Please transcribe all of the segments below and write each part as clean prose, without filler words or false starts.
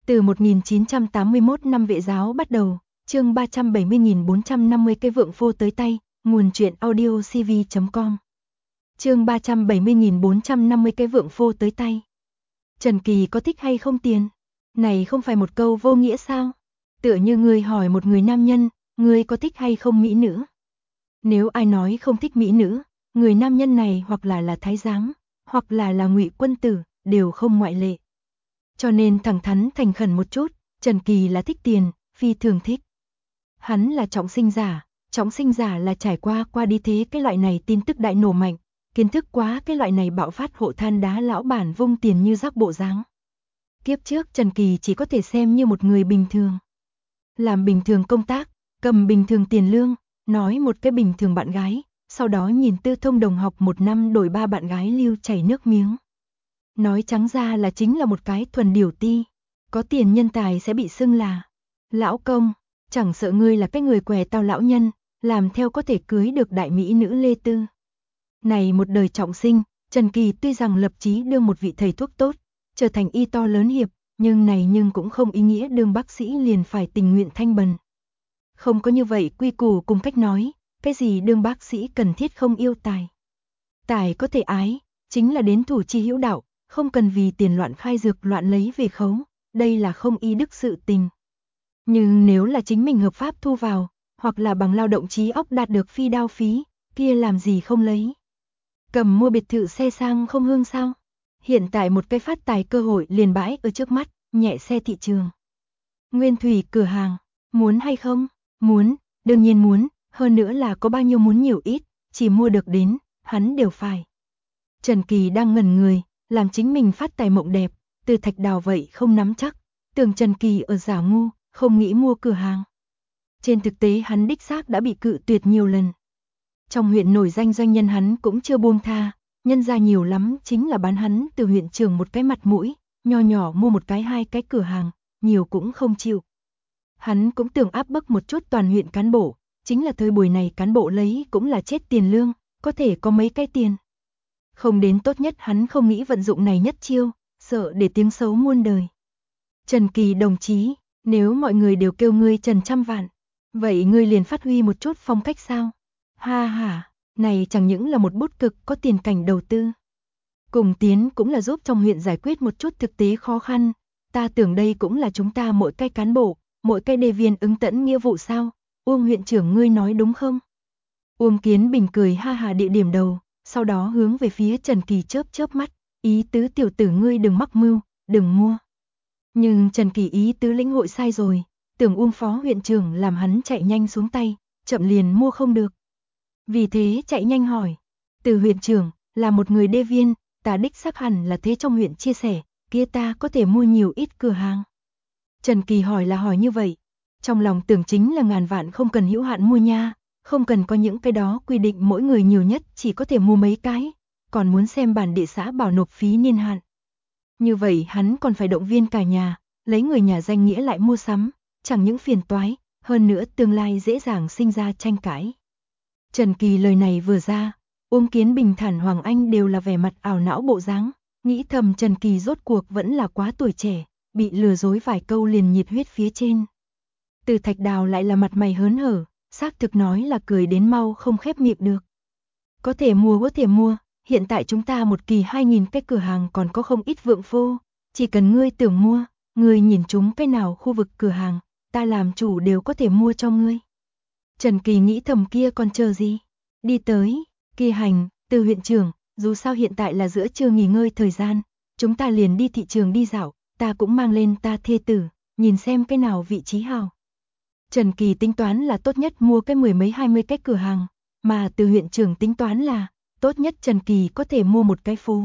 Từ 1981 năm Vệ giáo bắt đầu, chương 370.450 cây vượng phô tới tay, nguồn truyện audio cv.com. Chương 370.450 cây vượng phô tới tay. Trần Kỳ có thích hay không tiền? Này không phải một câu vô nghĩa sao? Tựa như người hỏi một người nam nhân, người có thích hay không mỹ nữ? Nếu ai nói không thích mỹ nữ, người nam nhân này hoặc là thái giám, hoặc là ngụy quân tử, đều không ngoại lệ. Cho nên thẳng thắn thành khẩn một chút, Trần Kỳ là thích tiền, phi thường thích. Hắn là trọng sinh giả là trải qua đi thế cái loại này tin tức đại nổ mạnh, kiến thức quá cái loại này bạo phát hộ than đá lão bản vung tiền như rác bộ dáng. Kiếp trước Trần Kỳ chỉ có thể xem như một người bình thường. Làm bình thường công tác, cầm bình thường tiền lương, nói một cái bình thường bạn gái, sau đó nhìn tư thông đồng học một năm đổi 3 bạn gái lưu chảy nước miếng. Nói trắng ra là chính là một cái thuần điều ti, có tiền nhân tài sẽ bị xưng là lão công, chẳng sợ ngươi là cái người què tao lão nhân, làm theo có thể cưới được đại mỹ nữ Lê Tư. Này một đời trọng sinh, Trần Kỳ tuy rằng lập chí đương một vị thầy thuốc tốt, trở thành y to lớn hiệp, nhưng cũng không ý nghĩa đương bác sĩ liền phải tình nguyện thanh bần. Không có như vậy quy củ cùng cách nói, cái gì đương bác sĩ cần thiết không yêu tài. Tài có thể ái, chính là đến thủ chi hữu đạo, không cần vì tiền loạn khai dược loạn lấy về khấu, đây là không y đức sự tình. Nhưng nếu là chính mình hợp pháp thu vào, hoặc là bằng lao động trí óc đạt được phi đao phí, kia làm gì không lấy. Cầm mua biệt thự xe sang không hương sao? Hiện tại một cái phát tài cơ hội liền bãi ở trước mắt, nhẹ xe thị trường. Nguyên thủy cửa hàng, muốn hay không? Muốn, đương nhiên muốn, hơn nữa là có bao nhiêu muốn nhiều ít, chỉ mua được đến, hắn đều phải. Trần Kỳ đang ngẩn người, làm chính mình phát tài mộng đẹp, từ Thạch Đào vậy không nắm chắc, tưởng Trần Kỳ ở giả ngu, không nghĩ mua cửa hàng. Trên thực tế hắn đích xác đã bị cự tuyệt nhiều lần. Trong huyện nổi danh doanh nhân hắn cũng chưa buông tha, nhân ra nhiều lắm chính là bán hắn từ huyện trưởng một cái mặt mũi, nho nhỏ mua một cái 2 cái cửa hàng, nhiều cũng không chịu. Hắn cũng tưởng áp bức một chút toàn huyện cán bộ, chính là thời buổi này cán bộ lấy cũng là chết tiền lương, có thể có mấy cái tiền. Không đến tốt nhất hắn không nghĩ vận dụng này nhất chiêu, sợ để tiếng xấu muôn đời. Trần Kỳ đồng chí, nếu mọi người đều kêu ngươi Trần Trăm Vạn, vậy ngươi liền phát huy một chút phong cách sao? Ha ha, này chẳng những là một bút cực có tiền cảnh đầu tư. Cùng tiến cũng là giúp trong huyện giải quyết một chút thực tế khó khăn, ta tưởng đây cũng là chúng ta mỗi cái cán bộ, mỗi cái đề viên ứng tẫn nghĩa vụ sao? Uông huyện trưởng ngươi nói đúng không? Uông Kiến Bình cười ha hà địa điểm đầu, sau đó hướng về phía Trần Kỳ chớp mắt, ý tứ tiểu tử ngươi đừng mắc mưu, đừng mua. Nhưng Trần Kỳ ý tứ lĩnh hội sai rồi, tưởng Uông phó huyện trưởng làm hắn chạy nhanh xuống tay, chậm liền mua không được. Vì thế chạy nhanh hỏi, từ huyện trưởng, là một người đê viên, ta đích xác hẳn là thế trong huyện chia sẻ, kia ta có thể mua nhiều ít cửa hàng. Trần Kỳ hỏi là hỏi như vậy, trong lòng tưởng chính là ngàn vạn không cần hữu hạn mua nha, không cần có những cái đó quy định mỗi người nhiều nhất chỉ có thể mua mấy cái, còn muốn xem bản địa xã bảo nộp phí niên hạn. Như vậy hắn còn phải động viên cả nhà, lấy người nhà danh nghĩa lại mua sắm, chẳng những phiền toái, hơn nữa tương lai dễ dàng sinh ra tranh cãi. Trần Kỳ lời này vừa ra, Uông Kiến Bình Thản Hoàng Anh đều là vẻ mặt ảo não bộ dáng, nghĩ thầm Trần Kỳ rốt cuộc vẫn là quá tuổi trẻ, bị lừa dối vài câu liền nhiệt huyết phía trên. Từ Thạch Đào lại là mặt mày hớn hở, xác thực nói là cười đến mau không khép miệng được. Có thể mua, hiện tại chúng ta một kỳ 2.000 cái cửa hàng còn có không ít vượng phô, chỉ cần ngươi tưởng mua, ngươi nhìn chúng cái nào khu vực cửa hàng, ta làm chủ đều có thể mua cho ngươi. Trần Kỳ nghĩ thầm kia còn chờ gì, đi tới, kia hành, từ huyện trưởng, dù sao hiện tại là giữa trưa nghỉ ngơi thời gian, chúng ta liền đi thị trường đi dạo, ta cũng mang lên ta thê tử, nhìn xem cái nào vị trí hào. Trần Kỳ tính toán là tốt nhất mua cái 10 mấy 20 cái cửa hàng, mà từ huyện trưởng tính toán là tốt nhất Trần Kỳ có thể mua một cái phố.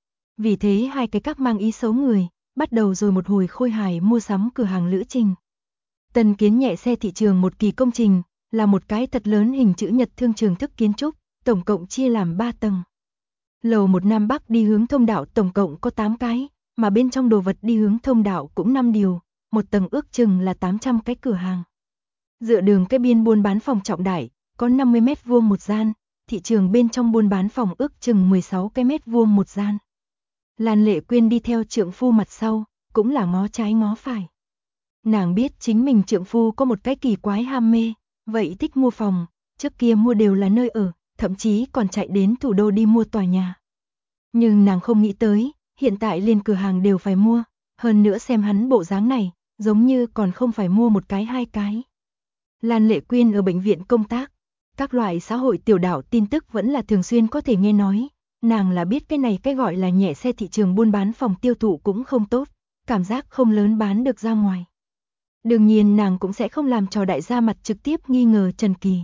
Vì thế hai cái các mang ý xấu người, bắt đầu rồi một hồi khôi hài mua sắm cửa hàng lữ trình. Tân Kiến nhẹ xe thị trường một kỳ công trình, là một cái thật lớn hình chữ nhật thương trường thức kiến trúc, tổng cộng chia làm 3 tầng. Lầu 1 Nam Bắc đi hướng thông đạo tổng cộng có 8 cái, mà bên trong đồ vật đi hướng thông đạo cũng 5 điều, một tầng ước chừng là 800 cái cửa hàng. Dựa đường cái biên buôn bán phòng trọng đại, có 50 mét vuông một gian, thị trường bên trong buôn bán phòng ước chừng 16 cái mét vuông một gian. Lan Lệ Quyên đi theo trượng phu mặt sau, cũng là ngó trái ngó phải. Nàng biết chính mình trượng phu có một cái kỳ quái ham mê, vậy thích mua phòng, trước kia mua đều là nơi ở, thậm chí còn chạy đến thủ đô đi mua tòa nhà. Nhưng nàng không nghĩ tới, hiện tại liền cửa hàng đều phải mua, hơn nữa xem hắn bộ dáng này, giống như còn không phải mua một cái hai cái. Lan Lệ Quyên ở bệnh viện công tác, các loại xã hội tiểu đạo tin tức vẫn là thường xuyên có thể nghe nói, nàng là biết cái này cái gọi là nhẹ xe thị trường buôn bán phòng tiêu thụ cũng không tốt, cảm giác không lớn bán được ra ngoài. Đương nhiên nàng cũng sẽ không làm trò đại gia mặt trực tiếp nghi ngờ Trần Kỳ.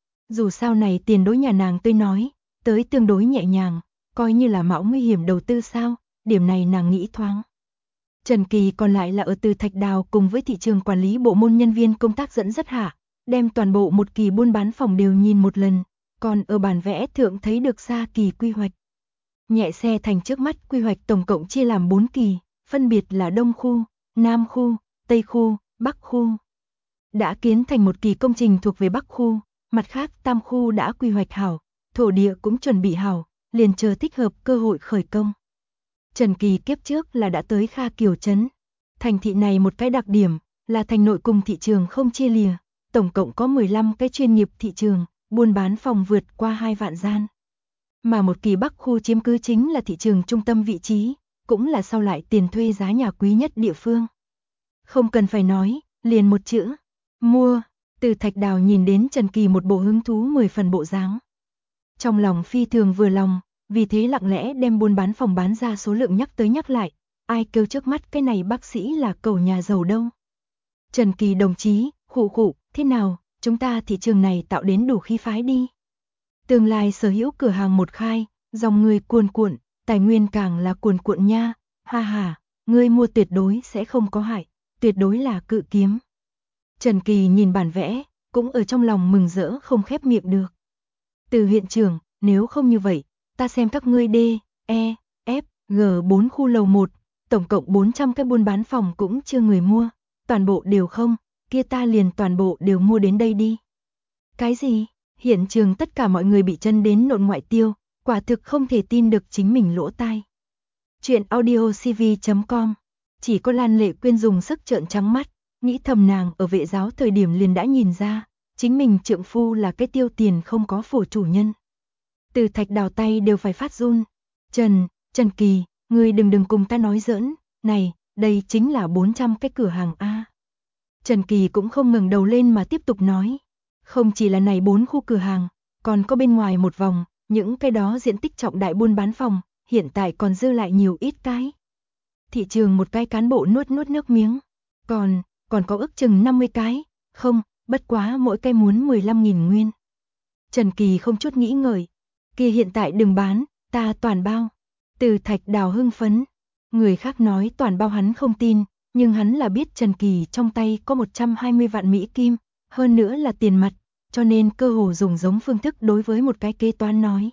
Dù sao này tiền đối nhà nàng tôi nói, tới tương đối nhẹ nhàng, coi như là mạo nguy hiểm đầu tư sao, điểm này nàng nghĩ thoáng. Trần Kỳ còn lại là ở Từ Thạch Đào cùng với thị trường quản lý bộ môn nhân viên công tác dẫn dắt hạ, đem toàn bộ một kỳ buôn bán phòng đều nhìn một lần, còn ở bản vẽ thượng thấy được xa kỳ quy hoạch. Nhẹ xe thành trước mắt quy hoạch tổng cộng chia làm 4 kỳ, phân biệt là Đông khu, Nam khu, Tây khu, Bắc khu. Đã kiến thành một kỳ công trình thuộc về Bắc khu, mặt khác Tam khu đã quy hoạch hảo, thổ địa cũng chuẩn bị hảo, liền chờ thích hợp cơ hội khởi công. Trần Kỳ kiếp trước là đã tới Kha Kiều Trấn. Thành thị này một cái đặc điểm là thành nội cùng thị trường không chia lìa, tổng cộng có 15 cái chuyên nghiệp thị trường, buôn bán phòng vượt qua 2 vạn gian. Mà một kỳ Bắc khu chiếm cứ chính là thị trường trung tâm vị trí, cũng là sau lại tiền thuê giá nhà quý nhất địa phương. Không cần phải nói, liền một chữ, mua. Từ Thạch Đào nhìn đến Trần Kỳ một bộ hứng thú 10 phần bộ dáng. Trong lòng phi thường vừa lòng, vì thế lặng lẽ đem buôn bán phòng bán ra số lượng nhắc tới nhắc lại, ai kêu trước mắt cái này bác sĩ là cẩu nhà giàu đâu. Trần Kỳ đồng chí, khụ, thế nào, chúng ta thị trường này tạo đến đủ khí phái đi. Tương lai sở hữu cửa hàng một khai, dòng người cuồn cuộn, tài nguyên càng là cuồn cuộn nha, ha ha, ngươi mua tuyệt đối sẽ không có hại, tuyệt đối là cự kiếm. Trần Kỳ nhìn bản vẽ, cũng ở trong lòng mừng rỡ không khép miệng được. Từ huyện trưởng, nếu không như vậy, ta xem các ngươi D, E, F, G 4 khu lầu 1, tổng cộng 400 cái buôn bán phòng cũng chưa người mua, toàn bộ đều không, kia ta liền toàn bộ đều mua đến đây đi. Cái gì? Hiện trường tất cả mọi người bị chân đến nộn ngoại tiêu, quả thực không thể tin được chính mình lỗ tai. Chuyện audiocv.com. Chỉ có Lan Lệ Quyên dùng sức trợn trắng mắt, nghĩ thầm nàng ở vệ giáo thời điểm liền đã nhìn ra, chính mình trượng phu là cái tiêu tiền không có phổ chủ nhân. Từ Thạch Đào tay đều phải phát run. Trần Kỳ, ngươi đừng cùng ta nói giỡn, này, đây chính là 400 cái cửa hàng A. Trần Kỳ cũng không ngẩng đầu lên mà tiếp tục nói. Không chỉ là này 4 khu cửa hàng, còn có bên ngoài một vòng, những cái đó diện tích trọng đại buôn bán phòng, hiện tại còn dư lại nhiều ít cái. Thị trường một cái cán bộ nuốt nước miếng. Còn có ước chừng 50 cái, không, bất quá mỗi cái muốn 15.000 nguyên. Trần Kỳ không chút nghĩ ngợi, kia hiện tại đừng bán, ta toàn bao. Từ Thạch Đào hưng phấn, người khác nói toàn bao hắn không tin, nhưng hắn là biết Trần Kỳ trong tay có 120 vạn Mỹ Kim, hơn nữa là tiền mặt, cho nên cơ hồ dùng giống phương thức đối với một cái kế toán nói.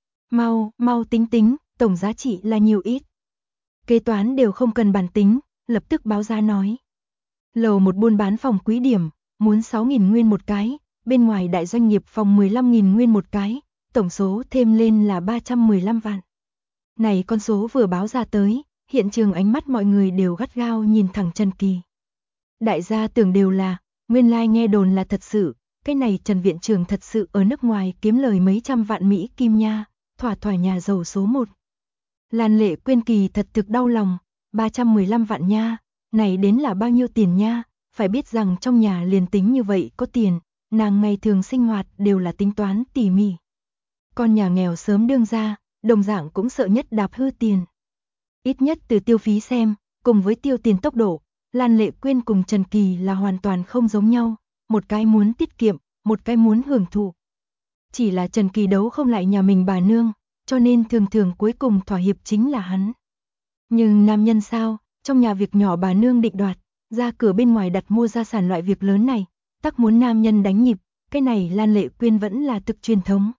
Mau tính, tổng giá trị là nhiều ít. Kế toán đều không cần bản tính, lập tức báo giá nói. Lầu một buôn bán phòng quý điểm, muốn 6.000 nguyên một cái, bên ngoài đại doanh nghiệp phòng 15.000 nguyên một cái, tổng số thêm lên là 315 vạn. Này con số vừa báo ra tới, hiện trường ánh mắt mọi người đều gắt gao nhìn thẳng Trần Kỳ. Đại gia tưởng đều là, nguyên lai nghe đồn là thật sự, cái này Trần viện trưởng thật sự ở nước ngoài kiếm lời mấy trăm vạn Mỹ Kim nha, thỏa nhà giàu số 1. Lan Lệ Quyên kỳ thật thực đau lòng, 315 vạn nha, này đến là bao nhiêu tiền nha, phải biết rằng trong nhà liền tính như vậy có tiền, nàng ngày thường sinh hoạt đều là tính toán tỉ mỉ. Con nhà nghèo sớm đương ra, đồng dạng cũng sợ nhất đạp hư tiền. Ít nhất từ tiêu phí xem, cùng với tiêu tiền tốc độ, Lan Lệ Quyên cùng Trần Kỳ là hoàn toàn không giống nhau, một cái muốn tiết kiệm, một cái muốn hưởng thụ. Chỉ là Trần Kỳ đấu không lại nhà mình bà nương, cho nên thường cuối cùng thỏa hiệp chính là hắn. Nhưng nam nhân sao, trong nhà việc nhỏ bà nương định đoạt, ra cửa bên ngoài đặt mua gia sản loại việc lớn này, tắc muốn nam nhân đánh nhịp, cái này Lan Lệ Quyên vẫn là thực truyền thống.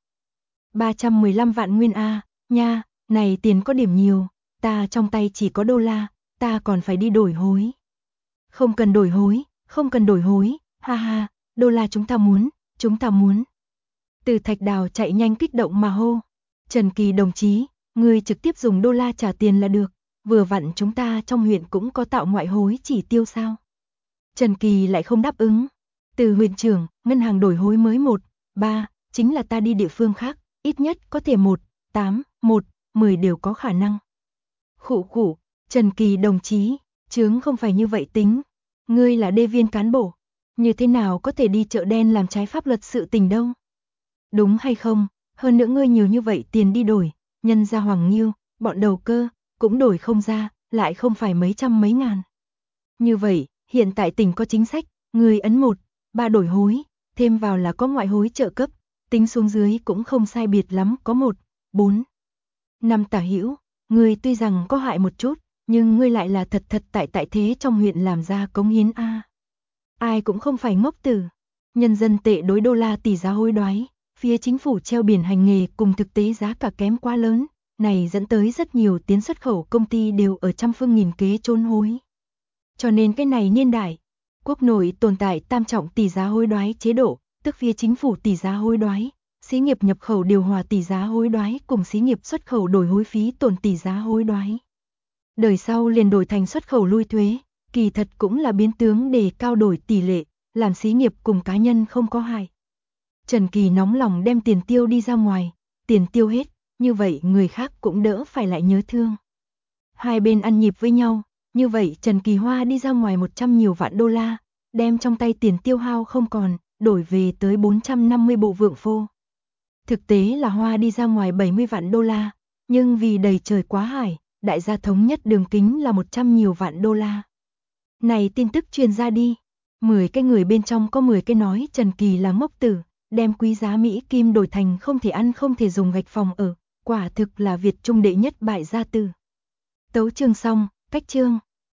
315 vạn nguyên A, nha, này tiền có điểm nhiều, ta trong tay chỉ có đô la, ta còn phải đi đổi hối. Không cần đổi hối, ha ha, đô la chúng ta muốn. Từ Thạch Đào chạy nhanh kích động mà hô. Trần Kỳ đồng chí, ngươi trực tiếp dùng đô la trả tiền là được, vừa vặn chúng ta trong huyện cũng có tạo ngoại hối chỉ tiêu sao? Trần Kỳ lại không đáp ứng. Từ huyện trưởng, ngân hàng đổi hối mới 1,3, chính là ta đi địa phương khác, ít nhất có thể 1,8, 1,10 đều có khả năng. Khụ khụ, Trần Kỳ đồng chí, chướng không phải như vậy tính. Ngươi là đê viên cán bộ, như thế nào có thể đi chợ đen làm trái pháp luật sự tình đâu? Đúng hay không? Hơn nữa ngươi nhiều như vậy tiền đi đổi, nhân ra Hoàng Nghiêu, bọn đầu cơ, cũng đổi không ra, lại không phải mấy trăm mấy ngàn. Như vậy, hiện tại tỉnh có chính sách, người ấn 1,3 đổi hối, thêm vào là có ngoại hối trợ cấp, tính xuống dưới cũng không sai biệt lắm, có 1,4 năm tả hữu, người tuy rằng có hại một chút, nhưng ngươi lại là thật tại thế trong huyện làm ra cống hiến a. Ai cũng không phải ngốc tử. Nhân dân tệ đối đô la tỷ giá hối đoái, phía chính phủ treo biển hành nghề cùng thực tế giá cả kém quá lớn, này dẫn tới rất nhiều tiến xuất khẩu công ty đều ở trăm phương nghìn kế trốn hối. Cho nên cái này niên đại, quốc nội tồn tại tam trọng tỷ giá hối đoái chế độ, tức phía chính phủ tỷ giá hối đoái, xí nghiệp nhập khẩu điều hòa tỷ giá hối đoái cùng xí nghiệp xuất khẩu đổi hối phí tổn tỷ giá hối đoái. Đời sau liền đổi thành xuất khẩu lui thuế, kỳ thật cũng là biến tướng để cao đổi tỷ lệ, làm xí nghiệp cùng cá nhân không có hại. Trần Kỳ nóng lòng đem tiền tiêu đi ra ngoài, tiền tiêu hết, như vậy người khác cũng đỡ phải lại nhớ thương. Hai bên ăn nhịp với nhau, như vậy Trần Kỳ hoa đi ra ngoài 100 nhiều vạn đô la, đem trong tay tiền tiêu hao không còn, đổi về tới 450 bộ vượng phô. Thực tế là hoa đi ra ngoài 70 vạn đô la, nhưng vì đầy trời quá hải, đại gia thống nhất đường kính là 100 nhiều vạn đô la. Này tin tức truyền ra đi, 10 cái người bên trong có 10 cái nói Trần Kỳ là ngốc tử, đem quý giá Mỹ Kim đổi thành không thể ăn không thể dùng gạch phòng ở, quả thực là Việt Trung đệ nhất bại gia tử. Tấu chương xong, cách chương.